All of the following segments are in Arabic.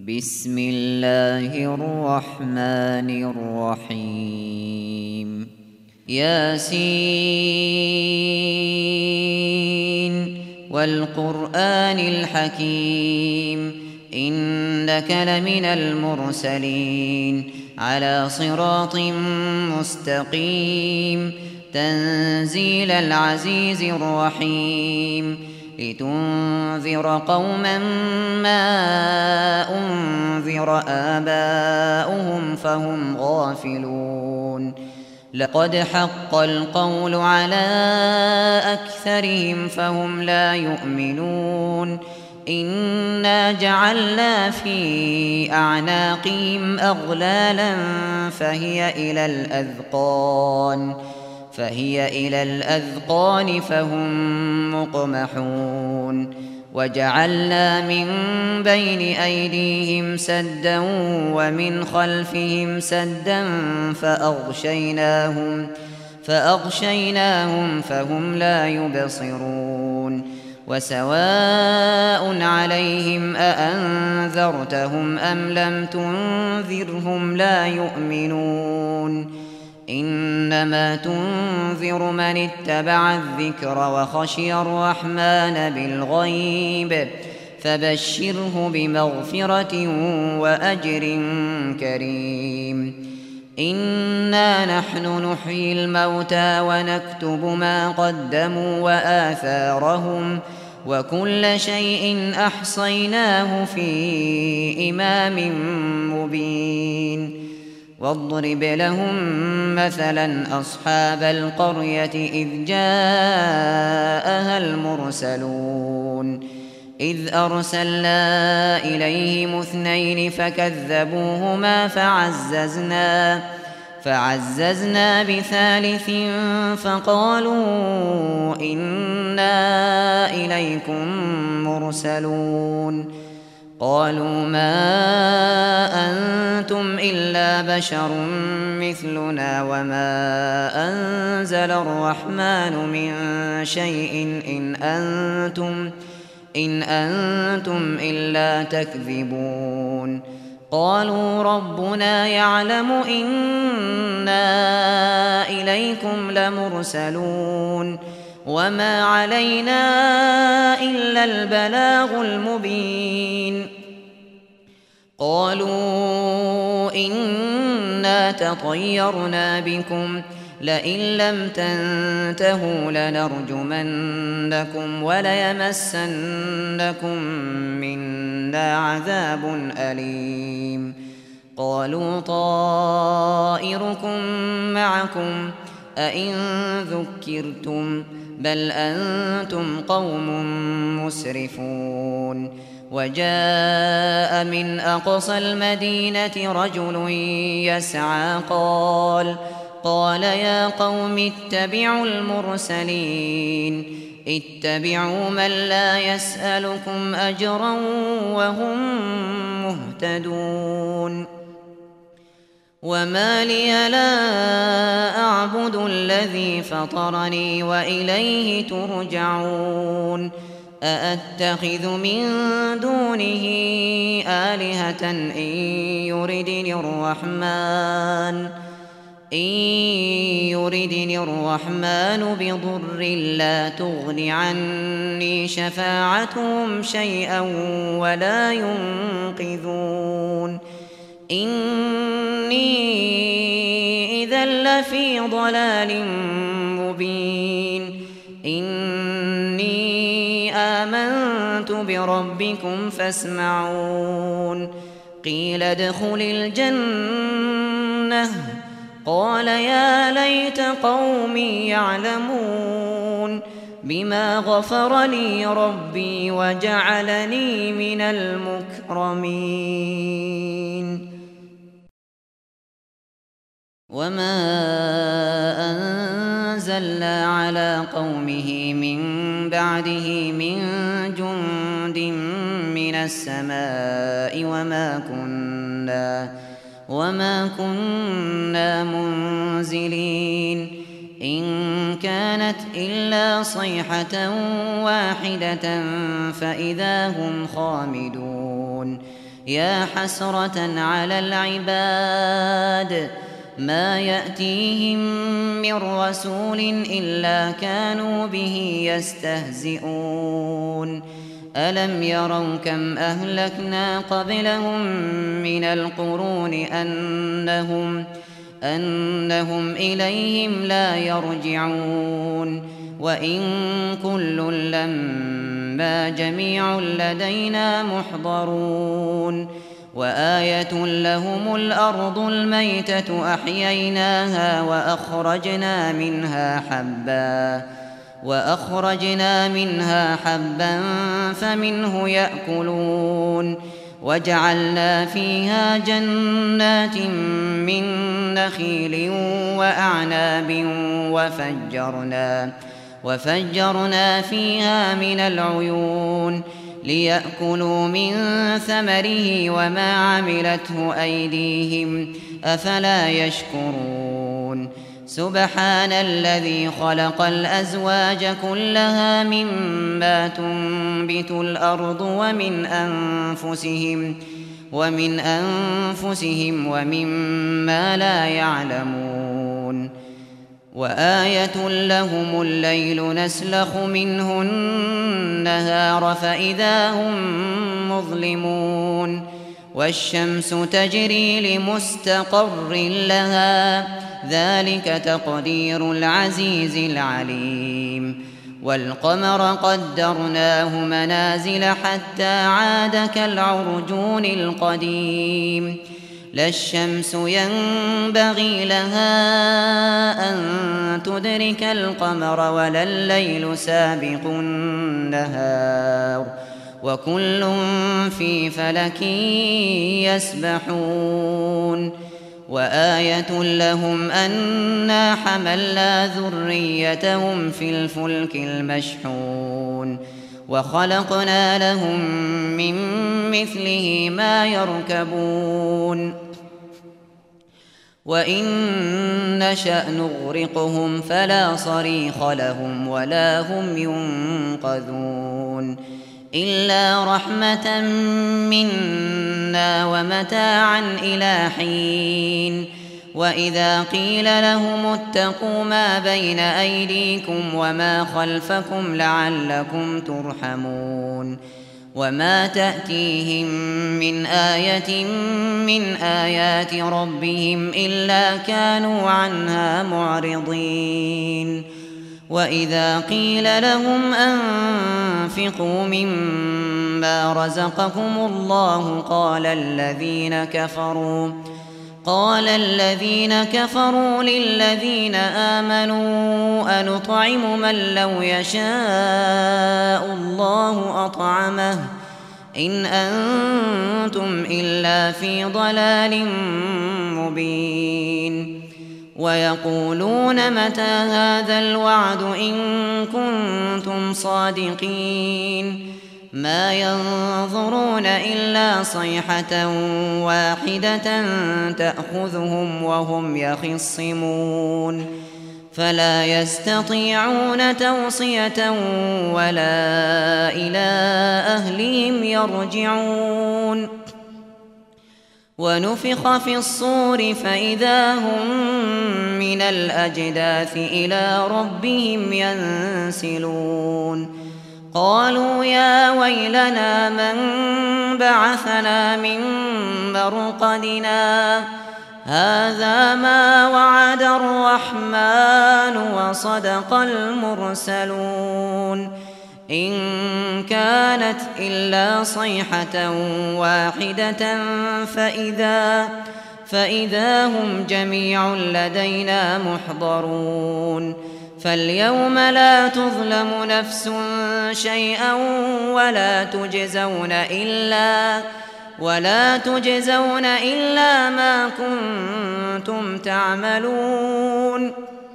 بسم الله الرحمن الرحيم ياسين والقرآن الحكيم إنك لمن المرسلين على صراط مستقيم تنزيل العزيز الرحيم لتنذر قوما ما أنذر آباؤهم فهم غافلون لقد حق القول على أكثرهم فهم لا يؤمنون إنا جعلنا في أعناقهم أغلالا فهي إلى الأذقان فهم مقمحون وجعلنا من بين أيديهم سدا ومن خلفهم سدا فأغشيناهم فهم لا يبصرون وسواء عليهم أأنذرتهم أم لم تنذرهم لا يؤمنون إنما تنذر من اتبع الذكر وخشي الرحمن بالغيب فبشره بمغفرة وأجر كريم إنا نحن نحيي الموتى ونكتب ما قدموا وآثارهم وكل شيء أحصيناه في إمام مبين واضرب لهم مثلا أصحاب القرية إذ جاءها المرسلون إذ أرسلنا إليهم 2 فكذبوهما فعززنا بثالث فقالوا إنا إليكم مرسلون قالوا ما أنتم إلا بشر مثلنا وما أنزل الرحمن من شيء إن أنتم إلا تكذبون قالوا ربنا يعلم إنا إليكم لمرسلون وما علينا إلا البلاغ المبين قالوا إنا تطيرنا بكم لئن لم تنتهوا لنرجمنكم وليمسنكم منا عذاب أليم قالوا طائركم معكم أئن ذكرتم بل أنتم قوم مسرفون وجاء من أقصى المدينة رجل يسعى قال يا قوم اتبعوا المرسلين اتبعوا من لا يسألكم أجرا وهم مهتدون وما لي لا أعبد الذي فطرني وإليه ترجعون أأتخذ من دونه آلهة إن يردني الرحمن بضر لا تغن عني شفاعتهم شيئا ولا ينقذون إني إذا لفي ضلال مبين إني آمنت بربكم فاسمعون قيل ادخل الجنة قال يا ليت قومي يعلمون بما غفر لي ربي وجعلني من المكرمين وما أنزلنا على قومه من بعده من جند من السماء وما كنا منزلين إن كانت إلا صيحة واحدة فإذا هم خامدون يا حسرة على العباد ما يأتيهم من رسول إلا كانوا به يستهزئون ألم يروا كم أهلكنا قبلهم من القرون أنهم إليهم لا يرجعون وإن كل لما جميع لدينا محضرون وآية لهم الأرض الميتة أحييناها وأخرجنا منها حبا فمنه يأكلون وجعلنا فيها جنات من نخيل وأعناب وفجرنا فيها من العيون ليأكلوا من ثمره وما عملته أيديهم أفلا يشكرون سبحان الذي خلق الأزواج كلها مما تنبت الأرض ومن أنفسهم ومما لا يعلمون وآية لهم الليل نسلخ منه النهار فإذا هم مظلمون والشمس تجري لمستقر لها ذلك تقدير العزيز العليم والقمر قدرناه منازل حتى عاد كالعرجون القديم لا الشمس ينبغي لها أن تدرك القمر ولا الليل سابق النهار وكل في فلك يسبحون وآية لهم أنا حملنا ذريتهم في الفلك المشحون وخلقنا لهم من مثله ما يركبون وإن نشأ نغرقهم فلا صريخ لهم ولا هم ينقذون إلا رحمة منا ومتاعا إلى حين وإذا قيل لهم اتقوا ما بين أيديكم وما خلفكم لعلكم ترحمون وما تأتيهم من آية من آيات ربهم إلا كانوا عنها معرضين وإذا قيل لهم أنفقوا مما رزقكم الله قال الذين كفروا للذين آمنوا أنطعم من لو يشاء الله أطعمه إن أنتم إلا في ضلال مبين ويقولون متى هذا الوعد إن كنتم صادقين ما ينظرون إلا صيحة واحدة تأخذهم وهم يخصمون فلا يستطيعون توصية ولا إلى أهلهم يرجعون ونفخ في الصور فإذا هم من الأجداث إلى ربهم ينسلون قالوا يا ويلنا من بعثنا من مرقدنا هذا ما وعد الرحمن وصدق المرسلون إن كانت إلا صيحة واحدة فإذا هم جميع لدينا محضرون فاليوم لا تظلم نفس شيئا ولا تجزون إلا ما كنتم تعملون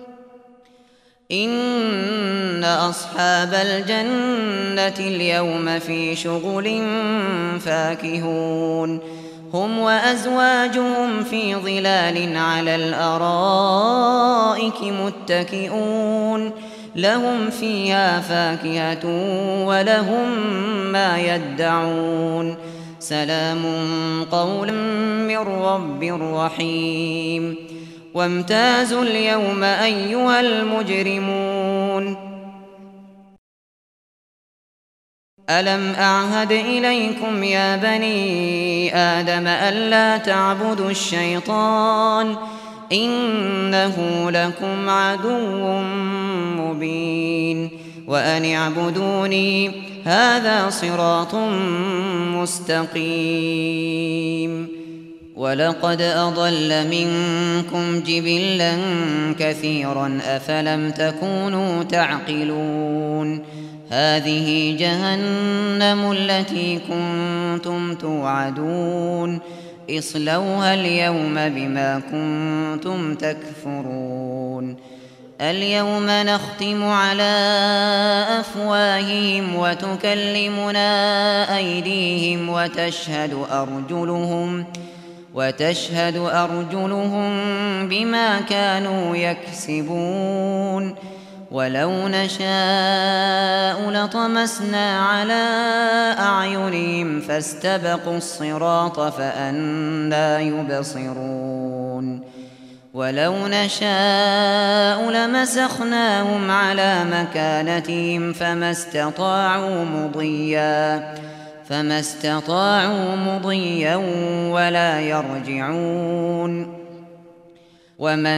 إن أصحاب الجنة اليوم في شغل فاكهون هم وأزواجهم في ظلال على الأرائك متكئون لهم فيها فاكهة ولهم ما يدعون سلام قولا من رب رحيم وامتازوا اليوم أيها المجرمون ألم أعهد إليكم يا بني آدم ألا تعبدوا الشيطان إنه لكم عدو مبين وأن اعبدوني هذا صراط مستقيم ولقد أضل منكم جبلا كثيرا أفلم تكونوا تعقلون هذه جهنم التي كنتم توعدون اصلوها اليوم بما كنتم تكفرون اليوم نختم على أفواههم وتكلمنا أيديهم وتشهد أرجلهم بما كانوا يكسبون ولو نشاء لطمسنا على أعينهم فاستبقوا الصراط فأنى يبصرون ولو نشاء لمسخناهم على مكانتهم فما استطاعوا مضيا ولا يرجعون ومن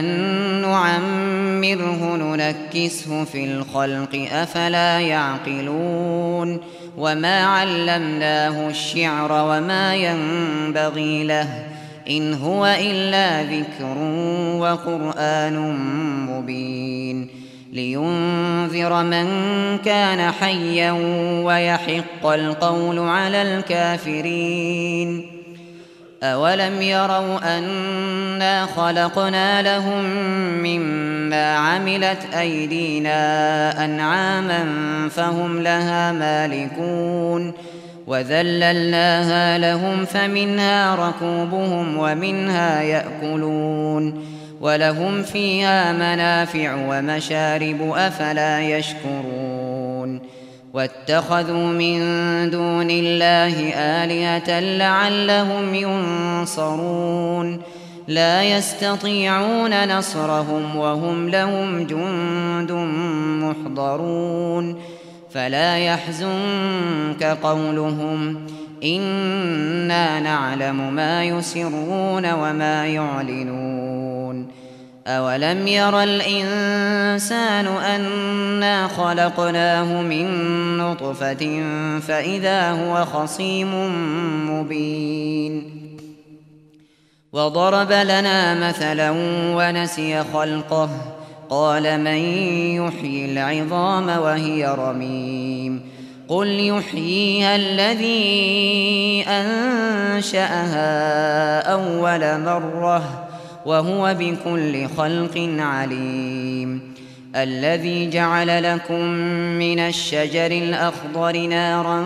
نعمره ننكسه في الخلق أفلا يعقلون وما علمناه الشعر وما ينبغي له إن هو إلا ذكر وقرآن مبين لينذر من كان حيا ويحق القول على الكافرين أولم يروا أنا خلقنا لهم مما عملت أيدينا أنعاما فهم لها مالكون وذللناها لهم فمنها ركوبهم ومنها يأكلون ولهم فيها منافع ومشارب أفلا يشكرون واتخذوا من دون الله آلهة لعلهم ينصرون لا يستطيعون نصرهم وهم لهم جند محضرون فلا يحزنك قولهم إنا نعلم ما يسرون وما يعلنون أولم ير الإنسان أنا خلقناه من نطفة فإذا هو خصيم مبين وضرب لنا مثلا ونسي خلقه قال من يحيي العظام وهي رميم قل يحييها الذي أنشأها أول مرة وهو بكل خلق عليم الذي جعل لكم من الشجر الأخضر نارا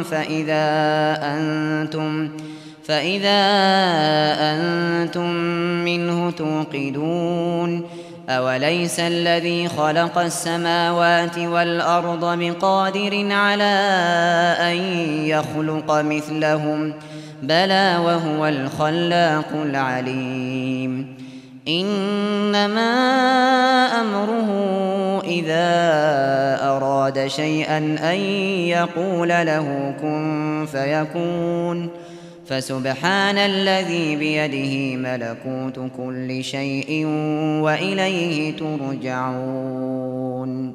فإذا أنتم منه توقدون أوليس الذي خلق السماوات والأرض بقادر على أن يخلق مثلهم بلى وهو الخلاق العليم إنما أمره إذا أراد شيئا أن يقول له كن فيكون فسبحان الذي بيده ملكوت كل شيء وإليه ترجعون